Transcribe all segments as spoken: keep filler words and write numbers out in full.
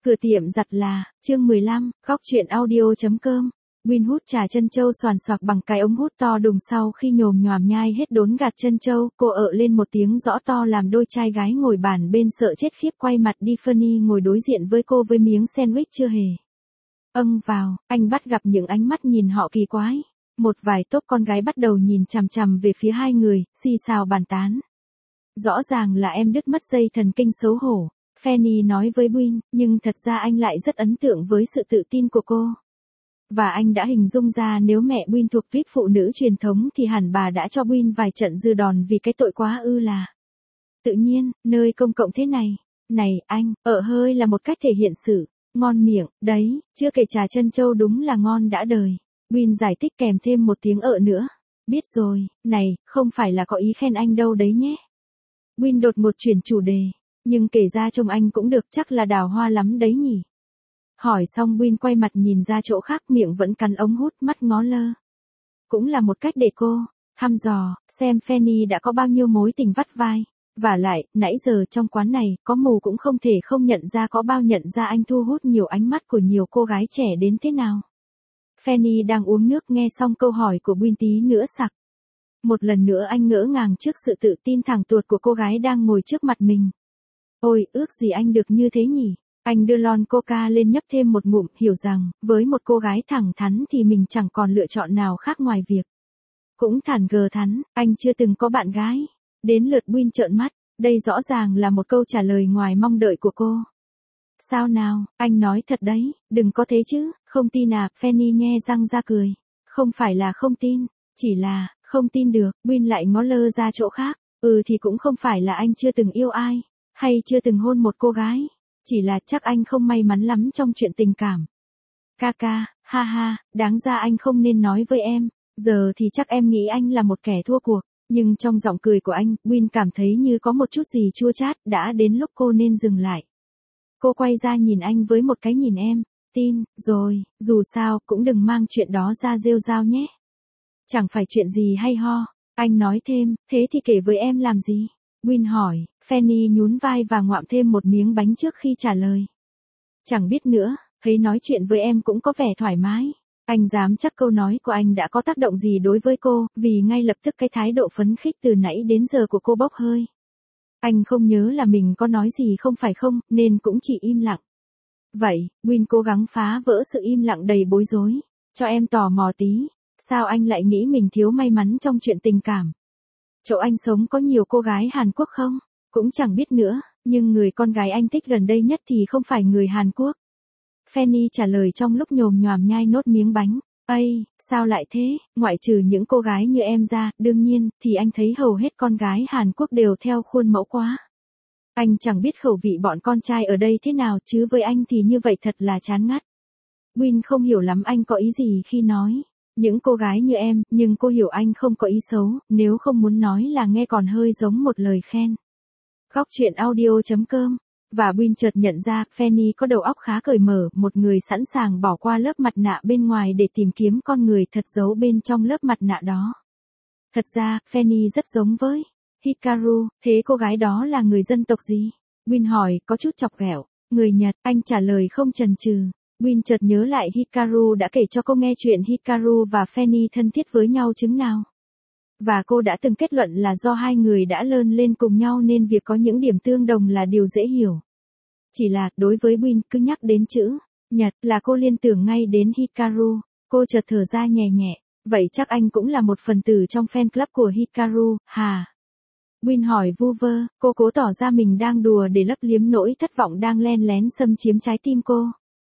Cửa tiệm giặt là, chương mười lăm, góc chuyện audio.com. Win hút trà trân châu xoàn xoạc bằng cái ống hút to đùng sau khi nhồm nhòm nhai hết đốn gạt trân châu, cô ợ lên một tiếng rõ to làm đôi trai gái ngồi bàn bên sợ chết khiếp quay mặt đi. Fanny ngồi đối diện với cô với miếng sandwich chưa hề âng vào, anh bắt gặp những ánh mắt nhìn họ kỳ quái. Một vài tốp con gái bắt đầu nhìn chằm chằm về phía hai người, xì xào bàn tán. Rõ ràng là em đứt mất dây thần kinh xấu hổ, Fanny nói với Win, nhưng thật ra anh lại rất ấn tượng với sự tự tin của cô. Và anh đã hình dung ra nếu mẹ Win thuộc tuýp phụ nữ truyền thống thì hẳn bà đã cho Win vài trận dư đòn vì cái tội quá ư là. Tự nhiên, nơi công cộng thế này, này anh, ợ hơi là một cách thể hiện sự ngon miệng, đấy, chưa kể trà trân châu đúng là ngon đã đời. Win giải thích kèm thêm một tiếng ợ nữa. Biết rồi, này, không phải là có ý khen anh đâu đấy nhé. Win đột ngột chuyển chủ đề. Nhưng kể ra trông anh cũng được, chắc là đào hoa lắm đấy nhỉ. Hỏi xong Win quay mặt nhìn ra chỗ khác, miệng vẫn cắn ống hút, mắt ngó lơ. Cũng là một cách để cô thăm dò xem Fanny đã có bao nhiêu mối tình vắt vai. Và lại, nãy giờ trong quán này, có mù cũng không thể không nhận ra có bao nhận ra anh thu hút nhiều ánh mắt của nhiều cô gái trẻ đến thế nào. Fanny đang uống nước nghe xong câu hỏi của Win tí nữa sặc. Một lần nữa anh ngỡ ngàng trước sự tự tin thẳng tuột của cô gái đang ngồi trước mặt mình. Ôi, ước gì anh được như thế nhỉ? Anh đưa lon coca lên nhấp thêm một ngụm, hiểu rằng, với một cô gái thẳng thắn thì mình chẳng còn lựa chọn nào khác ngoài việc. Cũng thản gờ thắn, anh chưa từng có bạn gái. Đến lượt Win trợn mắt, đây rõ ràng là một câu trả lời ngoài mong đợi của cô. Sao nào, anh nói thật đấy, đừng có thế chứ, không tin à, Fanny nhe răng ra cười. Không phải là không tin, chỉ là, không tin được, Win lại ngó lơ ra chỗ khác. Ừ thì cũng không phải là anh chưa từng yêu ai, hay chưa từng hôn một cô gái, chỉ là chắc anh không may mắn lắm trong chuyện tình cảm. Ca ca, ha ha, đáng ra anh không nên nói với em, giờ thì chắc em nghĩ anh là một kẻ thua cuộc. Nhưng trong giọng cười của anh, Win cảm thấy như có một chút gì chua chát, đã đến lúc cô nên dừng lại. Cô quay ra nhìn anh với một cái nhìn em, tin, rồi, dù sao, cũng đừng mang chuyện đó ra rêu rao nhé. Chẳng phải chuyện gì hay ho, anh nói thêm, thế thì kể với em làm gì? Win hỏi, Fanny nhún vai và ngoạm thêm một miếng bánh trước khi trả lời. Chẳng biết nữa, thấy nói chuyện với em cũng có vẻ thoải mái. Anh dám chắc câu nói của anh đã có tác động gì đối với cô, vì ngay lập tức cái thái độ phấn khích từ nãy đến giờ của cô bốc hơi. Anh không nhớ là mình có nói gì không phải không, nên cũng chỉ im lặng. Vậy, Win cố gắng phá vỡ sự im lặng đầy bối rối. Cho em tò mò tí, sao anh lại nghĩ mình thiếu may mắn trong chuyện tình cảm? Chỗ anh sống có nhiều cô gái Hàn Quốc không? Cũng chẳng biết nữa, nhưng người con gái anh thích gần đây nhất thì không phải người Hàn Quốc. Fanny trả lời trong lúc nhồm nhòm nhai nốt miếng bánh. Ây, sao lại thế, ngoại trừ những cô gái như em ra, đương nhiên, thì anh thấy hầu hết con gái Hàn Quốc đều theo khuôn mẫu quá. Anh chẳng biết khẩu vị bọn con trai ở đây thế nào chứ với anh thì như vậy thật là chán ngắt. Win không hiểu lắm anh có ý gì khi nói. Những cô gái như em, nhưng cô hiểu anh không có ý xấu, nếu không muốn nói là nghe còn hơi giống một lời khen. Góc chuyện audio.com. Và Win chợt nhận ra, Fanny có đầu óc khá cởi mở, một người sẵn sàng bỏ qua lớp mặt nạ bên ngoài để tìm kiếm con người thật giấu bên trong lớp mặt nạ đó. Thật ra, Fanny rất giống với Hikaru, thế cô gái đó là người dân tộc gì? Win hỏi, có chút chọc ghẹo. Người Nhật, anh trả lời không chần chừ. Win chợt nhớ lại Hikaru đã kể cho cô nghe chuyện Hikaru và Fanny thân thiết với nhau chứng nào. Và cô đã từng kết luận là do hai người đã lớn lên cùng nhau nên việc có những điểm tương đồng là điều dễ hiểu. Chỉ là, đối với Win, cứ nhắc đến chữ Nhật là cô liên tưởng ngay đến Hikaru. Cô chợt thở ra nhẹ nhẹ. Vậy chắc anh cũng là một phần tử trong fan club của Hikaru, hà? Win hỏi vu vơ, cô cố tỏ ra mình đang đùa để lấp liếm nỗi thất vọng đang len lén xâm chiếm trái tim cô.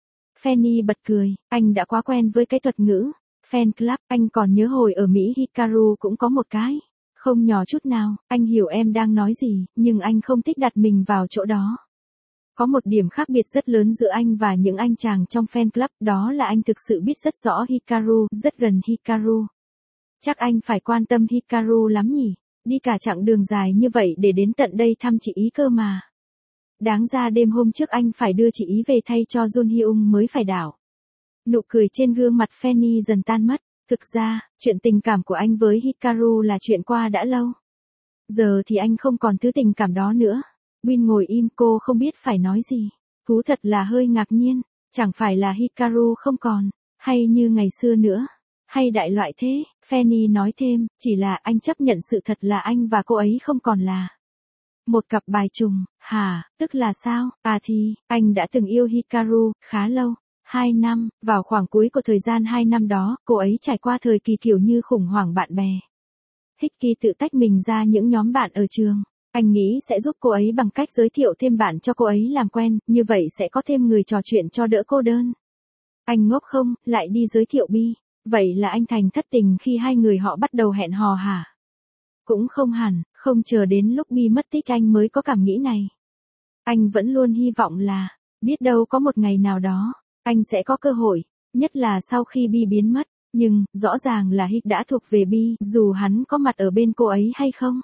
Fanny bật cười, anh đã quá quen với cái thuật ngữ fan club, anh còn nhớ hồi ở Mỹ Hikaru cũng có một cái. Không nhỏ chút nào, anh hiểu em đang nói gì, nhưng anh không thích đặt mình vào chỗ đó. Có một điểm khác biệt rất lớn giữa anh và những anh chàng trong fan club, đó là anh thực sự biết rất rõ Hikaru, rất gần Hikaru. Chắc anh phải quan tâm Hikaru lắm nhỉ, đi cả chặng đường dài như vậy để đến tận đây thăm chị ý cơ mà. Đáng ra đêm hôm trước anh phải đưa chị ý về thay cho Jun Hyung mới phải đảo. Nụ cười trên gương mặt Fanny dần tan mất. Thực ra, chuyện tình cảm của anh với Hikaru là chuyện qua đã lâu. Giờ thì anh không còn thứ tình cảm đó nữa. Win ngồi im, cô không biết phải nói gì. Thú thật là hơi ngạc nhiên, chẳng phải là Hikaru không còn, hay như ngày xưa nữa, hay đại loại thế, Fanny nói thêm, chỉ là anh chấp nhận sự thật là anh và cô ấy không còn là một cặp bài trùng, hả, tức là sao, à thì, anh đã từng yêu Hikaru, khá lâu, hai năm, vào khoảng cuối của thời gian hai năm đó, cô ấy trải qua thời kỳ kiểu như khủng hoảng bạn bè. Hiki tự tách mình ra những nhóm bạn ở trường. Anh nghĩ sẽ giúp cô ấy bằng cách giới thiệu thêm bạn cho cô ấy làm quen, như vậy sẽ có thêm người trò chuyện cho đỡ cô đơn. Anh ngốc không, lại đi giới thiệu Bi. Vậy là anh thành thất tình khi hai người họ bắt đầu hẹn hò hả? Cũng không hẳn, không chờ đến lúc Bi mất tích anh mới có cảm nghĩ này. Anh vẫn luôn hy vọng là, biết đâu có một ngày nào đó, anh sẽ có cơ hội, nhất là sau khi Bi biến mất. Nhưng, rõ ràng là Hik đã thuộc về Bi, dù hắn có mặt ở bên cô ấy hay không.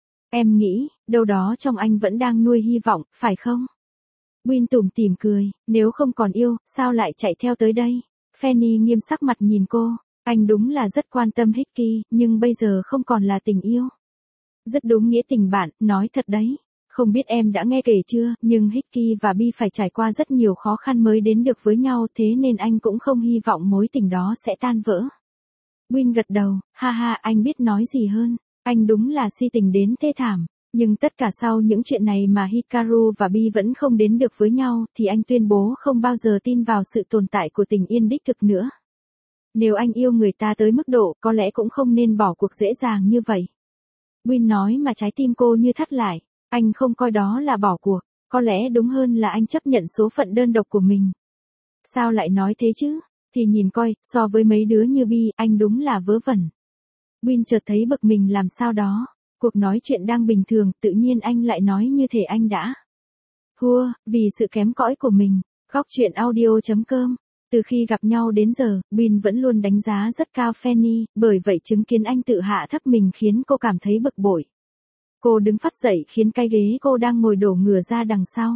Em nghĩ, đâu đó trong anh vẫn đang nuôi hy vọng, phải không? Win tủm tỉm cười, nếu không còn yêu, sao lại chạy theo tới đây? Fanny nghiêm sắc mặt nhìn cô, anh đúng là rất quan tâm Hickey, nhưng bây giờ không còn là tình yêu. Rất đúng nghĩa tình bạn, nói thật đấy. Không biết em đã nghe kể chưa, nhưng Hickey và Bi phải trải qua rất nhiều khó khăn mới đến được với nhau, thế nên anh cũng không hy vọng mối tình đó sẽ tan vỡ. Win gật đầu, ha ha, anh biết nói gì hơn. Anh đúng là si tình đến thê thảm, nhưng tất cả sau những chuyện này mà Hikaru và Bi vẫn không đến được với nhau, thì anh tuyên bố không bao giờ tin vào sự tồn tại của tình yên đích thực nữa. Nếu anh yêu người ta tới mức độ, có lẽ cũng không nên bỏ cuộc dễ dàng như vậy. Win nói mà trái tim cô như thắt lại, anh không coi đó là bỏ cuộc, có lẽ đúng hơn là anh chấp nhận số phận đơn độc của mình. Sao lại nói thế chứ? Thì nhìn coi, so với mấy đứa như Bi, anh đúng là vớ vẩn. Win chợt thấy bực mình làm sao đó, cuộc nói chuyện đang bình thường, tự nhiên anh lại nói như thể anh đã thua, vì sự kém cỏi của mình. Góc truyện audio chấm com. Từ khi gặp nhau đến giờ, Win vẫn luôn đánh giá rất cao Fanny, bởi vậy chứng kiến anh tự hạ thấp mình khiến cô cảm thấy bực bội. Cô đứng phắt dậy khiến cái ghế cô đang ngồi đổ ngửa ra đằng sau.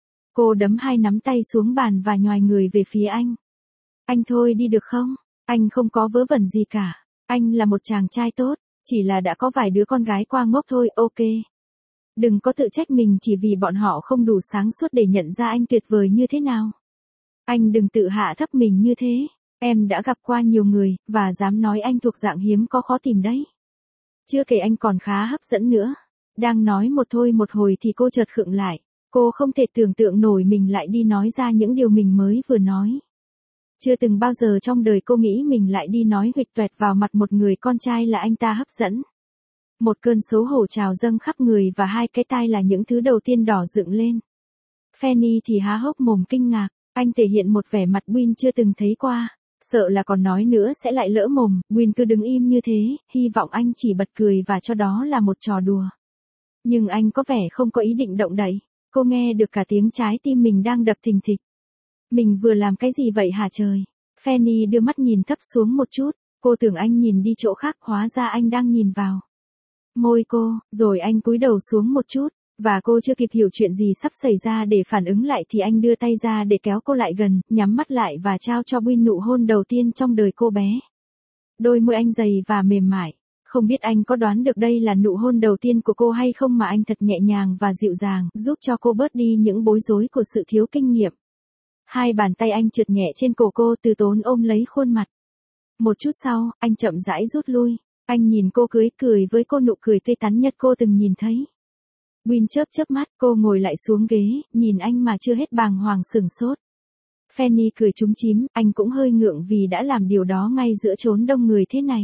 Cô đấm hai nắm tay xuống bàn và nhoài người về phía anh. Anh thôi đi được không? Anh không có vớ vẩn gì cả. Anh là một chàng trai tốt, chỉ là đã có vài đứa con gái qua ngốc thôi, ok. Đừng có tự trách mình chỉ vì bọn họ không đủ sáng suốt để nhận ra anh tuyệt vời như thế nào. Anh đừng tự hạ thấp mình như thế. Em đã gặp qua nhiều người, và dám nói anh thuộc dạng hiếm có khó tìm đấy. Chưa kể anh còn khá hấp dẫn nữa. Đang nói một thôi một hồi thì cô chợt khựng lại. Cô không thể tưởng tượng nổi mình lại đi nói ra những điều mình mới vừa nói. Chưa từng bao giờ trong đời cô nghĩ mình lại đi nói huỵch toẹt vào mặt một người con trai là anh ta hấp dẫn. Một cơn xấu hổ trào dâng khắp người và hai cái tai là những thứ đầu tiên đỏ dựng lên. Fanny thì há hốc mồm kinh ngạc, anh thể hiện một vẻ mặt Win chưa từng thấy qua. Sợ là còn nói nữa sẽ lại lỡ mồm, Win cứ đứng im như thế, hy vọng anh chỉ bật cười và cho đó là một trò đùa. Nhưng anh có vẻ không có ý định động đậy, cô nghe được cả tiếng trái tim mình đang đập thình thịch. Mình vừa làm cái gì vậy hả trời? Fanny đưa mắt nhìn thấp xuống một chút, cô tưởng anh nhìn đi chỗ khác, hóa ra anh đang nhìn vào môi cô, rồi anh cúi đầu xuống một chút, và cô chưa kịp hiểu chuyện gì sắp xảy ra để phản ứng lại thì anh đưa tay ra để kéo cô lại gần, nhắm mắt lại và trao cho Win nụ hôn đầu tiên trong đời cô bé. Đôi môi anh dày và mềm mại, không biết anh có đoán được đây là nụ hôn đầu tiên của cô hay không mà anh thật nhẹ nhàng và dịu dàng, giúp cho cô bớt đi những bối rối của sự thiếu kinh nghiệm. Hai bàn tay anh trượt nhẹ trên cổ cô, từ tốn ôm lấy khuôn mặt. Một chút sau, anh chậm rãi rút lui. Anh nhìn cô cưới cười với cô nụ cười tươi tắn nhất cô từng nhìn thấy. Win chớp chớp mắt, cô ngồi lại xuống ghế, nhìn anh mà chưa hết bàng hoàng sửng sốt. Fanny cười chúm chím, anh cũng hơi ngượng vì đã làm điều đó ngay giữa chốn đông người thế này.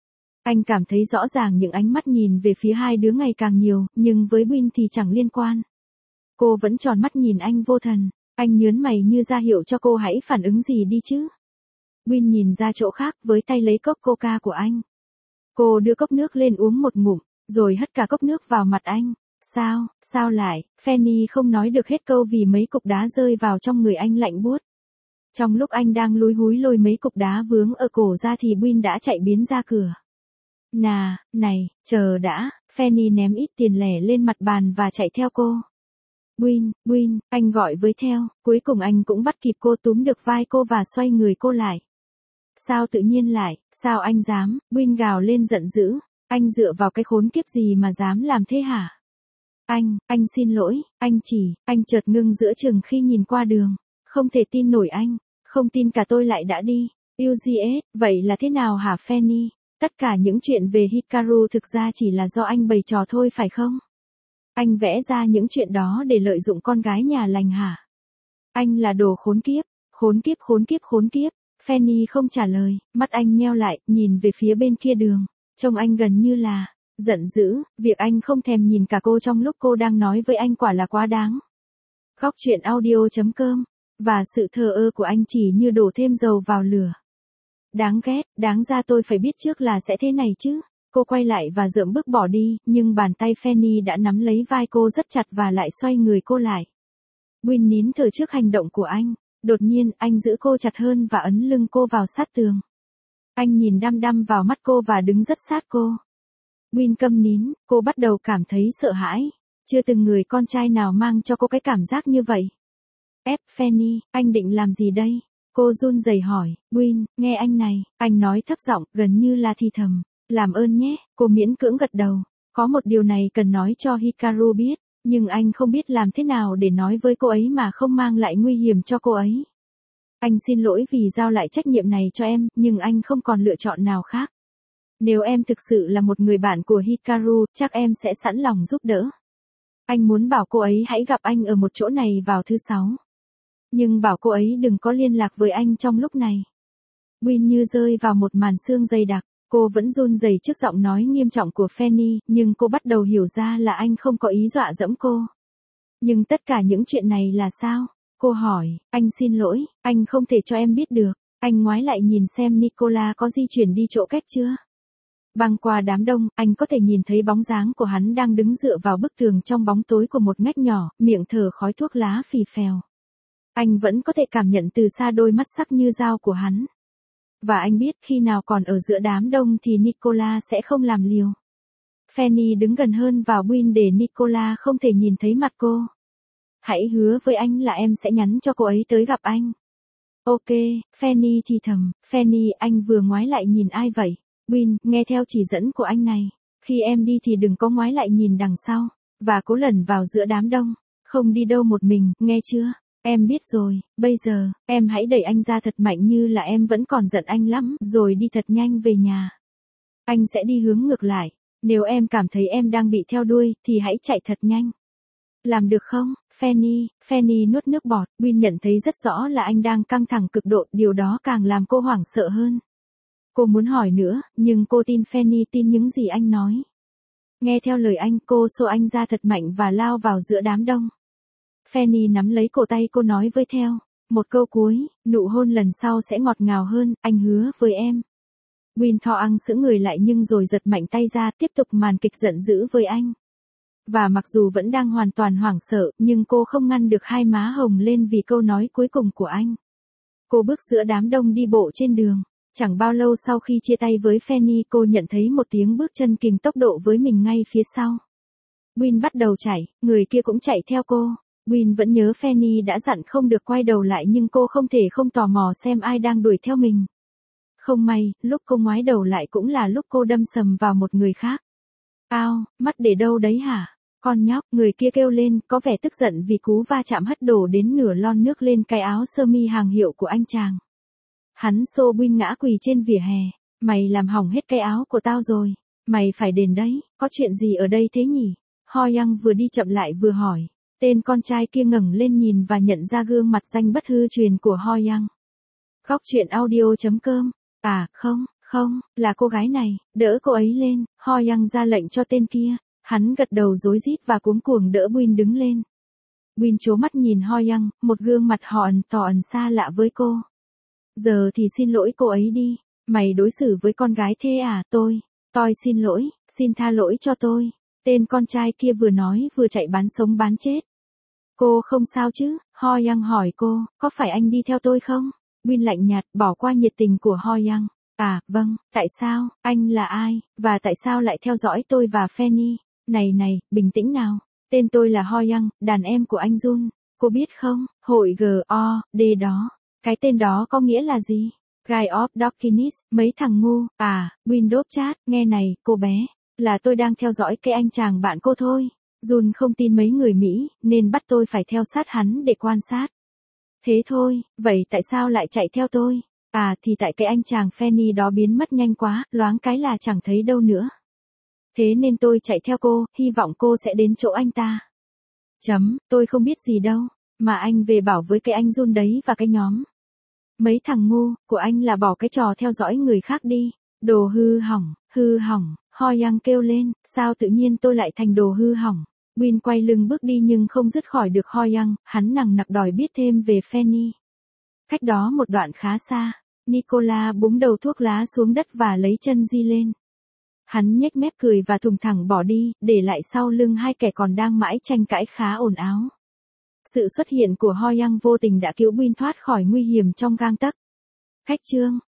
Anh cảm thấy rõ ràng những ánh mắt nhìn về phía hai đứa ngày càng nhiều, nhưng với Win thì chẳng liên quan. Cô vẫn tròn mắt nhìn anh vô thần. Anh nhớn mày như ra hiệu cho cô hãy phản ứng gì đi chứ. Win nhìn ra chỗ khác với tay lấy cốc coca của anh. Cô đưa cốc nước lên uống một ngụm, rồi hất cả cốc nước vào mặt anh. Sao, sao lại, Fanny không nói được hết câu vì mấy cục đá rơi vào trong người anh lạnh buốt. Trong lúc anh đang lúi húi lôi mấy cục đá vướng ở cổ ra thì Win đã chạy biến ra cửa. Nà, này, chờ đã, Fanny ném ít tiền lẻ lên mặt bàn và chạy theo cô. Win, Win, anh gọi với theo, cuối cùng anh cũng bắt kịp cô, túm được vai cô và xoay người cô lại. Sao tự nhiên lại, sao anh dám, Win gào lên giận dữ, anh dựa vào cái khốn kiếp gì mà dám làm thế hả? Anh, anh xin lỗi, anh chỉ, anh chợt ngưng giữa chừng khi nhìn qua đường. Không thể tin nổi anh, không tin cả tôi lại đã đi. u giê ét, vậy là thế nào hả Fanny? Tất cả những chuyện về Hikaru thực ra chỉ là do anh bày trò thôi phải không? Anh vẽ ra những chuyện đó để lợi dụng con gái nhà lành hả? Anh là đồ khốn kiếp, khốn kiếp khốn kiếp khốn kiếp. Fanny không trả lời, mắt anh nheo lại, nhìn về phía bên kia đường. Trông anh gần như là giận dữ, việc anh không thèm nhìn cả cô trong lúc cô đang nói với anh quả là quá đáng. Góc truyện audio.com. Và sự thờ ơ của anh chỉ như đổ thêm dầu vào lửa. Đáng ghét, đáng ra tôi phải biết trước là sẽ thế này chứ. Cô quay lại và dượm bước bỏ đi, nhưng bàn tay Fanny đã nắm lấy vai cô rất chặt và lại xoay người cô lại. Win nín thở trước hành động của anh. Đột nhiên, anh giữ cô chặt hơn và ấn lưng cô vào sát tường. Anh nhìn đăm đăm vào mắt cô và đứng rất sát cô. Win câm nín, cô bắt đầu cảm thấy sợ hãi. Chưa từng người con trai nào mang cho cô cái cảm giác như vậy. Ép Fanny, anh định làm gì đây? Cô run rẩy hỏi. Win, nghe anh này, anh nói thấp giọng, gần như là thì thầm. Làm ơn nhé, cô miễn cưỡng gật đầu. Có một điều này cần nói cho Hikaru biết, nhưng anh không biết làm thế nào để nói với cô ấy mà không mang lại nguy hiểm cho cô ấy. Anh xin lỗi vì giao lại trách nhiệm này cho em, nhưng anh không còn lựa chọn nào khác. Nếu em thực sự là một người bạn của Hikaru, chắc em sẽ sẵn lòng giúp đỡ. Anh muốn bảo cô ấy hãy gặp anh ở một chỗ này vào thứ sáu. Nhưng bảo cô ấy đừng có liên lạc với anh trong lúc này. Win như rơi vào một màn sương dày đặc. Cô vẫn run rẩy trước giọng nói nghiêm trọng của Fanny, nhưng cô bắt đầu hiểu ra là anh không có ý dọa dẫm cô. Nhưng tất cả những chuyện này là sao? Cô hỏi, anh xin lỗi, anh không thể cho em biết được. Anh ngoái lại nhìn xem Nicola có di chuyển đi chỗ cách chưa. Băng qua đám đông, anh có thể nhìn thấy bóng dáng của hắn đang đứng dựa vào bức tường trong bóng tối của một ngách nhỏ, miệng thở khói thuốc lá phì phèo. Anh vẫn có thể cảm nhận từ xa đôi mắt sắc như dao của hắn. Và anh biết khi nào còn ở giữa đám đông thì Nicola sẽ không làm liều. Fanny đứng gần hơn vào Win để Nicola không thể nhìn thấy mặt cô. Hãy hứa với anh là em sẽ nhắn cho cô ấy tới gặp anh. Ok, Fanny thì thầm. Fanny, anh vừa ngoái lại nhìn ai vậy? Win, nghe theo chỉ dẫn của anh này. Khi em đi thì đừng có ngoái lại nhìn đằng sau. Và cố lẩn vào giữa đám đông. Không đi đâu một mình, nghe chưa? Em biết rồi, bây giờ, em hãy đẩy anh ra thật mạnh như là em vẫn còn giận anh lắm, rồi đi thật nhanh về nhà. Anh sẽ đi hướng ngược lại. Nếu em cảm thấy em đang bị theo đuôi, thì hãy chạy thật nhanh. Làm được không, Fanny? Fanny nuốt nước bọt, Win nhận thấy rất rõ là anh đang căng thẳng cực độ, điều đó càng làm cô hoảng sợ hơn. Cô muốn hỏi nữa, nhưng cô tin Fanny tin những gì anh nói. Nghe theo lời anh, cô xô anh ra thật mạnh và lao vào giữa đám đông. Fanny nắm lấy cổ tay cô nói với theo. Một câu cuối, nụ hôn lần sau sẽ ngọt ngào hơn, anh hứa với em. Win Tho ăn sững người lại nhưng rồi giật mạnh tay ra tiếp tục màn kịch giận dữ với anh. Và mặc dù vẫn đang hoàn toàn hoảng sợ, nhưng cô không ngăn được hai má hồng lên vì câu nói cuối cùng của anh. Cô bước giữa đám đông đi bộ trên đường. Chẳng bao lâu sau khi chia tay với Fanny cô nhận thấy một tiếng bước chân kình tốc độ với mình ngay phía sau. Win bắt đầu chạy, người kia cũng chạy theo cô. Win vẫn nhớ Fanny đã dặn không được quay đầu lại nhưng cô không thể không tò mò xem ai đang đuổi theo mình. Không may, lúc cô ngoái đầu lại cũng là lúc cô đâm sầm vào một người khác. Ao, mắt để đâu đấy hả? Con nhóc, người kia kêu lên, có vẻ tức giận vì cú va chạm hất đổ đến nửa lon nước lên cái áo sơ mi hàng hiệu của anh chàng. Hắn xô Win ngã quỳ trên vỉa hè. Mày làm hỏng hết cái áo của tao rồi. Mày phải đền đấy, có chuyện gì ở đây thế nhỉ? Ho Young vừa đi chậm lại vừa hỏi. Tên con trai kia ngẩng lên nhìn và nhận ra gương mặt danh bất hư truyền của Ho Young. Góc truyện audio.com. À, không, không, là cô gái này, đỡ cô ấy lên, Ho Young ra lệnh cho tên kia. Hắn gật đầu rối rít và cuống cuồng đỡ Win đứng lên. Win trố mắt nhìn Ho Young, một gương mặt họ ẩn tỏ ẩn xa lạ với cô. Giờ thì xin lỗi cô ấy đi, mày đối xử với con gái thế à? Tôi, tôi xin lỗi, xin tha lỗi cho tôi. Tên con trai kia vừa nói vừa chạy bán sống bán chết. Cô không sao chứ? Ho Young hỏi cô, có phải anh đi theo tôi không? Win lạnh nhạt, bỏ qua nhiệt tình của Ho Young. À, vâng, tại sao, anh là ai, và tại sao lại theo dõi tôi và Fanny? Này này, bình tĩnh nào, tên tôi là Ho Young, đàn em của anh Jun, cô biết không, hội G O D đó, cái tên đó có nghĩa là gì? Guy of Dawkins, mấy thằng ngu, à, Windows chat, nghe này, cô bé, là tôi đang theo dõi cái anh chàng bạn cô thôi. Jun không tin mấy người Mỹ, nên bắt tôi phải theo sát hắn để quan sát. Thế thôi, vậy tại sao lại chạy theo tôi? À thì tại cái anh chàng Fanny đó biến mất nhanh quá, loáng cái là chẳng thấy đâu nữa. Thế nên tôi chạy theo cô, hy vọng cô sẽ đến chỗ anh ta. Chấm, tôi không biết gì đâu, mà anh về bảo với cái anh Jun đấy và cái nhóm. Mấy thằng ngu, của anh là bỏ cái trò theo dõi người khác đi. Đồ hư hỏng, hư hỏng, Ho Yang kêu lên, sao tự nhiên tôi lại thành đồ hư hỏng. Win quay lưng bước đi nhưng không dứt khỏi được Ho Yang, hắn nằng nặc đòi biết thêm về Fanny. Cách đó một đoạn khá xa, Nicola búng đầu thuốc lá xuống đất và lấy chân di lên. Hắn nhếch mép cười và thùng thẳng bỏ đi, để lại sau lưng hai kẻ còn đang mãi tranh cãi khá ồn ào. Sự xuất hiện của Ho Yang vô tình đã cứu Win thoát khỏi nguy hiểm trong gang tấc. Khách trương